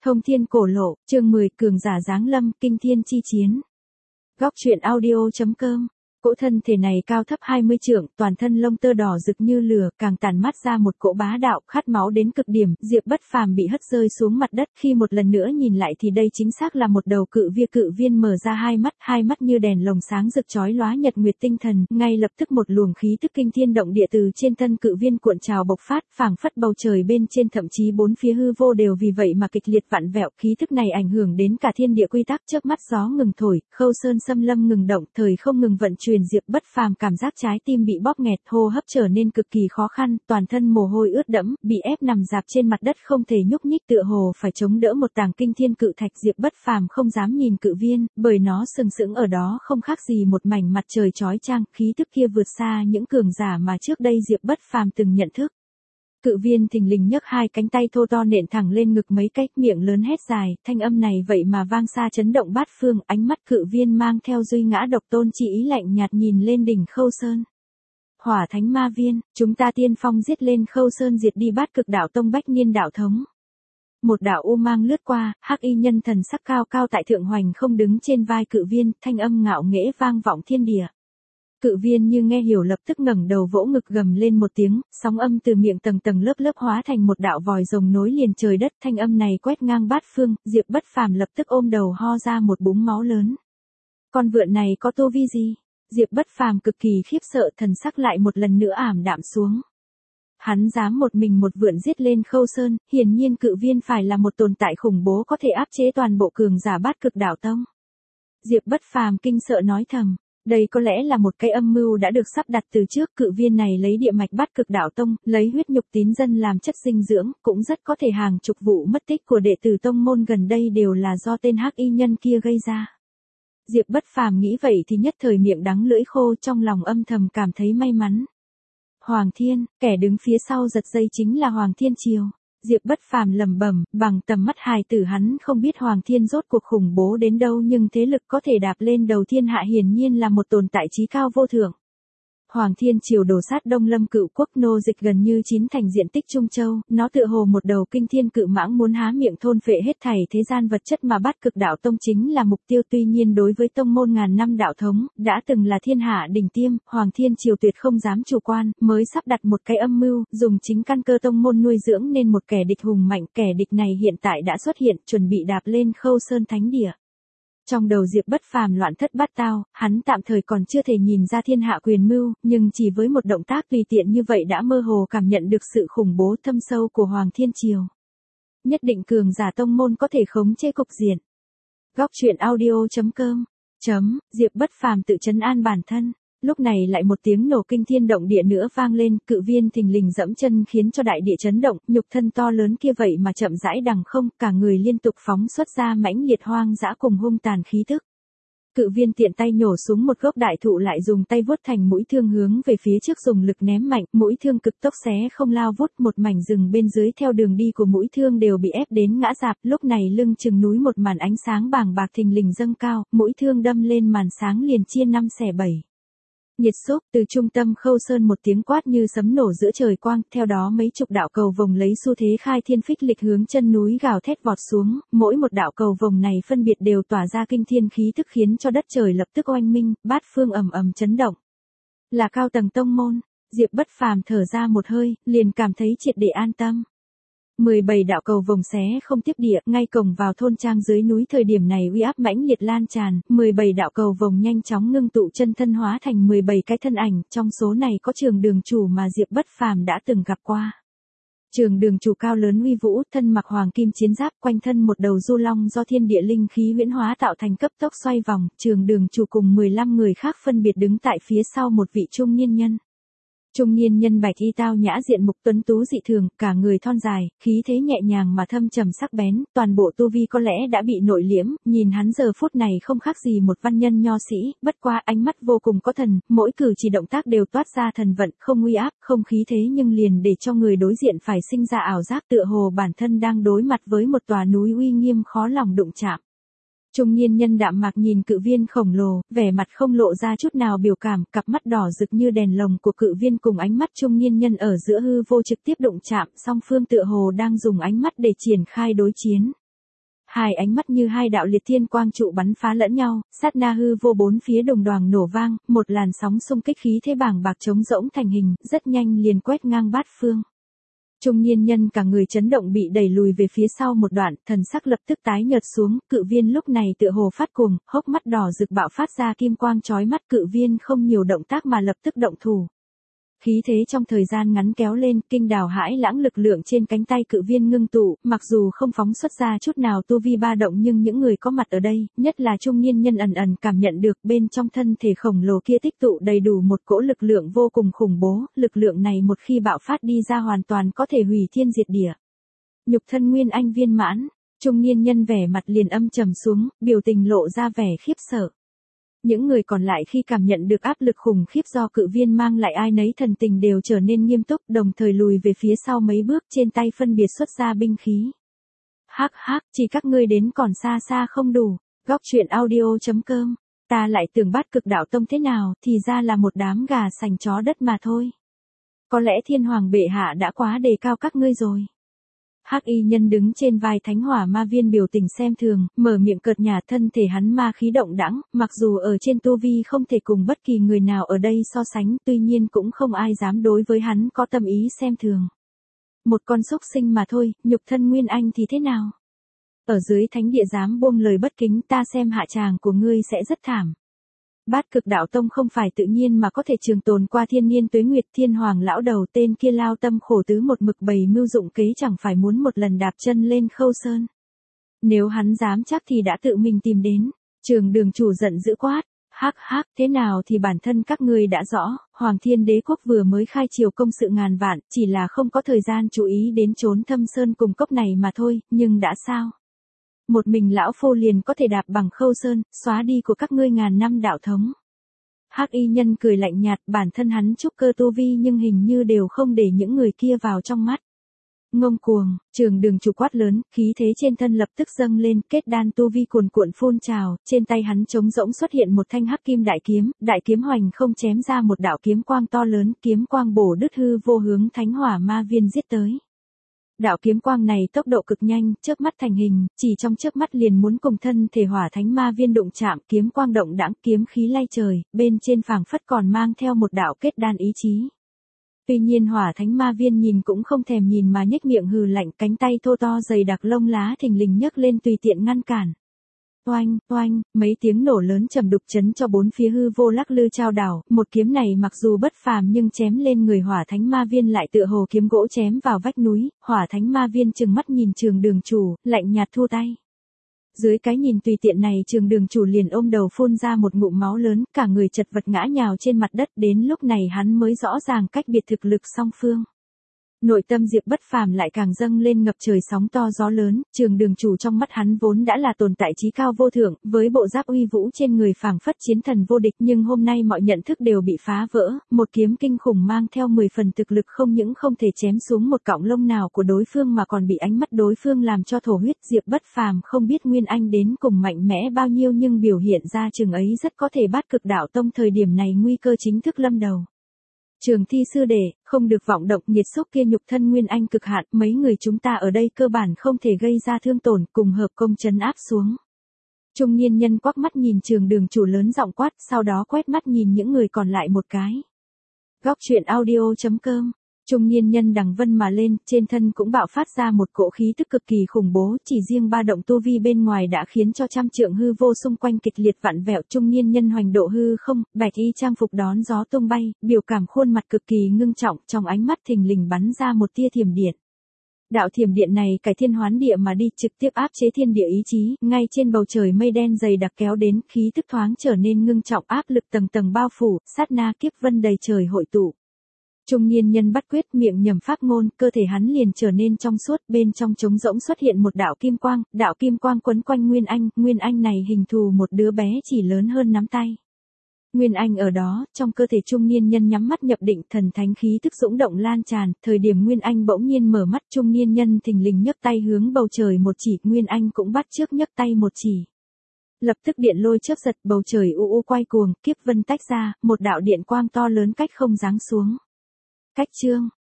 Thông thiên cổ lộ, chương 10, cường giả giáng lâm, kinh thiên chi chiến. Góc truyện audio.com. Cỗ thân thể này cao thấp 20 trượng, toàn thân lông tơ đỏ rực như lửa, càng tản mát ra một cỗ bá đạo, khát máu đến cực điểm. Diệp Bất Phàm bị hất rơi xuống mặt đất, khi một lần nữa nhìn lại thì đây chính xác là một đầu cự viên mở ra hai mắt như đèn lồng sáng rực chói lóa nhật nguyệt tinh thần, ngay lập tức một luồng khí tức kinh thiên động địa từ trên thân cự viên cuộn trào bộc phát, phảng phất bầu trời bên trên thậm chí bốn phía hư vô đều vì vậy mà kịch liệt vặn vẹo, khí tức này ảnh hưởng đến cả thiên địa quy tắc, chớp mắt gió ngừng thổi, Khâu Sơn xâm lâm ngừng động, thời không ngừng vận chuyển. Diệp Bất Phàm cảm giác trái tim bị bóp nghẹt, hô hấp trở nên cực kỳ khó khăn, toàn thân mồ hôi ướt đẫm, bị ép nằm rạp trên mặt đất không thể nhúc nhích, tựa hồ phải chống đỡ một tảng kinh thiên cự thạch. Diệp Bất Phàm không dám nhìn cự viên, bởi nó sừng sững ở đó không khác gì một mảnh mặt trời chói chang, khí tức kia vượt xa những cường giả mà trước đây Diệp Bất Phàm từng nhận thức. Cự viên thình lình nhấc hai cánh tay thô to nện thẳng lên ngực mấy cái, miệng lớn hét dài, thanh âm này vậy mà vang xa chấn động bát phương, ánh mắt cự viên mang theo duy ngã độc tôn chỉ ý lạnh nhạt nhìn lên đỉnh Khâu Sơn. Hỏa Thánh Ma Viên, chúng ta tiên phong giết lên Khâu Sơn, diệt đi Bát Cực Đạo Tông Bách Niên đạo thống. Một đạo u mang lướt qua, hắc y nhân thần sắc cao cao tại thượng hoành không đứng trên vai cự viên, thanh âm ngạo nghễ vang vọng thiên địa. Cự viên như nghe hiểu lập tức ngẩng đầu vỗ ngực gầm lên một tiếng, sóng âm từ miệng tầng tầng lớp lớp hóa thành một đạo vòi rồng nối liền trời đất, thanh âm này quét ngang bát phương. Diệp Bất Phàm lập tức ôm đầu ho ra một búng máu lớn. Con vượn này có tu vi gì? Diệp Bất Phàm cực kỳ khiếp sợ, thần sắc lại một lần nữa ảm đạm xuống. Hắn dám một mình một vượn giết lên Khâu Sơn, hiển nhiên cự viên phải là một tồn tại khủng bố có thể áp chế toàn bộ cường giả Bát Cực Đạo Tông. Diệp Bất Phàm kinh sợ nói thầm. Đây có lẽ là một cái âm mưu đã được sắp đặt từ trước, cự viên này lấy địa mạch Bát Cực Đạo Tông, lấy huyết nhục tín dân làm chất dinh dưỡng, cũng rất có thể hàng chục vụ mất tích của đệ tử tông môn gần đây đều là do tên hắc y nhân kia gây ra. Diệp Bất Phàm nghĩ vậy thì nhất thời miệng đắng lưỡi khô, trong lòng âm thầm cảm thấy may mắn. Hoàng Thiên, kẻ đứng phía sau giật dây chính là Hoàng Thiên Triều. Diệp Bất Phàm lẩm bẩm, bằng tầm mắt hài tử hắn không biết Hoàng Thiên rốt cuộc khủng bố đến đâu, nhưng thế lực có thể đạp lên đầu thiên hạ hiển nhiên là một tồn tại chí cao vô thượng. Hoàng Thiên Triều đổ sát Đông Lâm Cựu Quốc, nô dịch gần như chín thành diện tích Trung Châu, nó tựa hồ một đầu kinh thiên cự mãng muốn há miệng thôn phệ hết thảy thế gian vật chất mà Bát Cực Đạo Tông chính là mục tiêu. Tuy nhiên đối với tông môn ngàn năm đạo thống, đã từng là thiên hạ đỉnh tiêm, Hoàng Thiên Triều tuyệt không dám chủ quan, mới sắp đặt một cái âm mưu, dùng chính căn cơ tông môn nuôi dưỡng nên một kẻ địch hùng mạnh. Kẻ địch này hiện tại đã xuất hiện, chuẩn bị đạp lên Khâu Sơn thánh địa. Trong đầu Diệp Bất Phàm loạn thất bát tao, hắn tạm thời còn chưa thể nhìn ra thiên hạ quyền mưu, nhưng chỉ với một động tác tùy tiện như vậy đã mơ hồ cảm nhận được sự khủng bố thâm sâu của Hoàng Thiên Triều. Nhất định cường giả tông môn có thể khống chế cục diện. Góc truyện audio.com. Diệp Bất Phàm tự trấn an bản thân. Lúc này lại một tiếng nổ kinh thiên động địa nữa vang lên, cự viên thình lình dẫm chân khiến cho đại địa chấn động, nhục thân to lớn kia vậy mà chậm rãi đằng không, cả người liên tục phóng xuất ra mãnh liệt hoang dã cùng hung tàn khí tức. Cự viên tiện tay nhổ xuống một gốc đại thụ, lại dùng tay vuốt thành mũi thương hướng về phía trước dùng lực ném mạnh, mũi thương cực tốc xé không lao vút, một mảnh rừng bên dưới theo đường đi của mũi thương đều bị ép đến ngã rạp. Lúc này lưng chừng núi một màn ánh sáng bàng bạc thình lình dâng cao, mũi thương đâm lên màn sáng liền chia 5 xẻ 7. Nhiệt xúc, từ trung tâm Khâu Sơn một tiếng quát như sấm nổ giữa trời quang, theo đó mấy chục đạo cầu vồng lấy xu thế khai thiên phích lịch hướng chân núi gào thét vọt xuống, mỗi một đạo cầu vồng này phân biệt đều tỏa ra kinh thiên khí tức khiến cho đất trời lập tức oanh minh, bát phương ầm ầm chấn động. Là cao tầng tông môn, Diệp Bất Phàm thở ra một hơi, liền cảm thấy triệt để an tâm. 17 đạo cầu vồng xé không tiếp địa, ngay cổng vào thôn trang dưới núi thời điểm này uy áp mãnh liệt lan tràn, 17 đạo cầu vồng nhanh chóng ngưng tụ chân thân hóa thành 17 cái thân ảnh, trong số này có Trường Đường Chủ mà Diệp Bất Phàm đã từng gặp qua. Trường Đường Chủ cao lớn uy vũ, thân mặc hoàng kim chiến giáp, quanh thân một đầu du long do thiên địa linh khí huyễn hóa tạo thành cấp tốc xoay vòng, Trường Đường Chủ cùng 15 người khác phân biệt đứng tại phía sau một vị trung niên nhân. Trung niên nhân bạch y tao nhã, diện mục tuấn tú dị thường, cả người thon dài, khí thế nhẹ nhàng mà thâm trầm sắc bén, toàn bộ tu vi có lẽ đã bị nội liễm, nhìn hắn giờ phút này không khác gì một văn nhân nho sĩ, bất qua ánh mắt vô cùng có thần, mỗi cử chỉ động tác đều toát ra thần vận, không uy áp, không khí thế nhưng liền để cho người đối diện phải sinh ra ảo giác tựa hồ bản thân đang đối mặt với một tòa núi uy nghiêm khó lòng đụng chạm. Trung niên nhân đạm mạc nhìn cự viên khổng lồ, vẻ mặt không lộ ra chút nào biểu cảm, cặp mắt đỏ rực như đèn lồng của cự viên cùng ánh mắt trung niên nhân ở giữa hư vô trực tiếp đụng chạm, song phương tựa hồ đang dùng ánh mắt để triển khai đối chiến. Hai ánh mắt như hai đạo liệt thiên quang trụ bắn phá lẫn nhau, sát na hư vô bốn phía đồng đoàng nổ vang, một làn sóng xung kích khí thế bàng bạc trống rỗng thành hình, rất nhanh liền quét ngang bát phương. Trung niên nhân cả người chấn động bị đẩy lùi về phía sau một đoạn, thần sắc lập tức tái nhợt xuống, cự viên lúc này tựa hồ phát cuồng, hốc mắt đỏ rực bạo phát ra kim quang chói mắt, cự viên không nhiều động tác mà lập tức động thủ. Khí thế trong thời gian ngắn kéo lên, kinh đào hãi lãng lực lượng trên cánh tay cự viên ngưng tụ, mặc dù không phóng xuất ra chút nào tu vi ba động nhưng những người có mặt ở đây, nhất là trung niên nhân ẩn ẩn cảm nhận được bên trong thân thể khổng lồ kia tích tụ đầy đủ một cỗ lực lượng vô cùng khủng bố, lực lượng này một khi bạo phát đi ra hoàn toàn có thể hủy thiên diệt địa. Nhục thân nguyên anh viên mãn, trung niên nhân vẻ mặt liền âm trầm xuống, biểu tình lộ ra vẻ khiếp sợ. Những người còn lại khi cảm nhận được áp lực khủng khiếp do cự viên mang lại ai nấy thần tình đều trở nên nghiêm túc, đồng thời lùi về phía sau mấy bước, trên tay phân biệt xuất ra binh khí. Hắc hắc, chỉ các ngươi đến còn xa xa không đủ. Góc truyện audio.com. Ta lại tưởng Bát Cực Đạo Tông thế nào, thì ra là một đám gà sành chó đất mà thôi. Có lẽ Thiên Hoàng bệ hạ đã quá đề cao các ngươi rồi. Hắc y nhân đứng trên vai Thánh Hỏa Ma Viên biểu tình xem thường, mở miệng cợt nhả, thân thể hắn ma khí động đãng, mặc dù ở trên tu vi không thể cùng bất kỳ người nào ở đây so sánh, tuy nhiên cũng không ai dám đối với hắn có tâm ý xem thường. Một con súc sinh mà thôi, nhục thân nguyên anh thì thế nào? Ở dưới thánh địa dám buông lời bất kính, ta xem hạ tràng của ngươi sẽ rất thảm. Bát Cực Đạo Tông không phải tự nhiên mà có thể trường tồn qua thiên niên tuế nguyệt, Thiên Hoàng lão đầu tên kia lao tâm khổ tứ một mực bày mưu dụng kế, chẳng phải muốn một lần đạp chân lên Khâu Sơn. Nếu hắn dám chắc thì đã tự mình tìm đến. Trường Đường chủ giận dữ quát, hắc hắc, thế nào thì bản thân các ngươi đã rõ, Hoàng Thiên Đế quốc vừa mới khai triều công sự ngàn vạn, chỉ là không có thời gian chú ý đến chốn thâm sơn cùng cốc này mà thôi, nhưng đã sao? Một mình lão phu liền có thể đạp bằng Khâu Sơn, xóa đi của các ngươi ngàn năm đạo thống. Hắc y nhân cười lạnh nhạt, bản thân hắn trúc cơ tu vi nhưng hình như đều không để những người kia vào trong mắt. Ngông cuồng, Trường Đường chủ quát lớn, khí thế trên thân lập tức dâng lên, kết đan tu vi cuồn cuộn phun trào, trên tay hắn trống rỗng xuất hiện một thanh hắc kim đại kiếm hoành không chém ra một đạo kiếm quang to lớn, kiếm quang bổ đứt hư vô hướng Thánh Hỏa Ma Viên giết tới. Đạo kiếm quang này tốc độ cực nhanh, chớp mắt thành hình, chỉ trong chớp mắt liền muốn cùng thân thể Hỏa Thánh Ma Viên đụng chạm, kiếm quang động đãng, kiếm khí lay trời, bên trên phảng phất còn mang theo một đạo kết đan ý chí. Tuy nhiên Hỏa Thánh Ma Viên nhìn cũng không thèm nhìn mà nhếch miệng hừ lạnh, cánh tay thô to dày đặc lông lá thình lình nhấc lên tùy tiện ngăn cản. Oanh, oanh, mấy tiếng nổ lớn trầm đục chấn cho bốn phía hư vô lắc lư chao đảo, một kiếm này mặc dù bất phàm nhưng chém lên người Hỏa Thánh Ma Viên lại tựa hồ kiếm gỗ chém vào vách núi, Hỏa Thánh Ma Viên trừng mắt nhìn Trường Đường chủ, lạnh nhạt thu tay. Dưới cái nhìn tùy tiện này, Trường Đường chủ liền ôm đầu phun ra một ngụm máu lớn, cả người chật vật ngã nhào trên mặt đất, đến lúc này hắn mới rõ ràng cách biệt thực lực song phương. Nội tâm Diệp Bất Phàm lại càng dâng lên ngập trời sóng to gió lớn, Trường Đường chủ trong mắt hắn vốn đã là tồn tại chí cao vô thượng, với bộ giáp uy vũ trên người phảng phất chiến thần vô địch, nhưng hôm nay mọi nhận thức đều bị phá vỡ, một kiếm kinh khủng mang theo 10 phần thực lực không những không thể chém xuống một cọng lông nào của đối phương mà còn bị ánh mắt đối phương làm cho thổ huyết. Diệp Bất Phàm không biết Nguyên Anh đến cùng mạnh mẽ bao nhiêu nhưng biểu hiện ra chừng ấy rất có thể Bát Cực Đạo Tông thời điểm này nguy cơ chính thức lâm đầu. Trường Thi sư đệ, không được vọng động, nghiệt xúc kia nhục thân nguyên anh cực hạn, mấy người chúng ta ở đây cơ bản không thể gây ra thương tổn, cùng hợp công trấn áp xuống. Trung niên nhân quắc mắt nhìn Trường Đường chủ lớn giọng quát, sau đó quét mắt nhìn những người còn lại một cái. Góc truyện audio.com. Trung niên nhân đằng vân mà lên, trên thân cũng bạo phát ra một cỗ khí tức cực kỳ khủng bố, chỉ riêng ba động tu vi bên ngoài đã khiến cho trăm trượng hư vô xung quanh kịch liệt vặn vẹo. Trung niên nhân hoành độ hư không, bạch y trang phục đón gió tung bay, biểu cảm khuôn mặt cực kỳ ngưng trọng, trong ánh mắt thình lình bắn ra một tia thiểm điện. Đạo thiểm điện này cải thiên hoán địa mà đi, trực tiếp áp chế thiên địa ý chí, ngay trên bầu trời mây đen dày đặc kéo đến, khí tức thoáng trở nên ngưng trọng, áp lực tầng tầng bao phủ, sát na kiếp vân đầy trời hội tụ. Trung niên nhân bắt quyết, miệng nhầm pháp ngôn, cơ thể hắn liền trở nên trong suốt, bên trong trống rỗng xuất hiện một đạo kim quang quấn quanh Nguyên Anh này hình thù một đứa bé chỉ lớn hơn nắm tay. Nguyên Anh ở đó, trong cơ thể trung niên nhân nhắm mắt nhập định, thần thánh khí tức dũng động lan tràn, thời điểm Nguyên Anh bỗng nhiên mở mắt, trung niên nhân thình lình nhấc tay hướng bầu trời một chỉ, Nguyên Anh cũng bắt chước nhấc tay một chỉ. Lập tức điện lôi chớp giật, bầu trời u quay cuồng, kiếp vân tách ra, một đạo điện quang to lớn cách không giáng xuống. Cách chương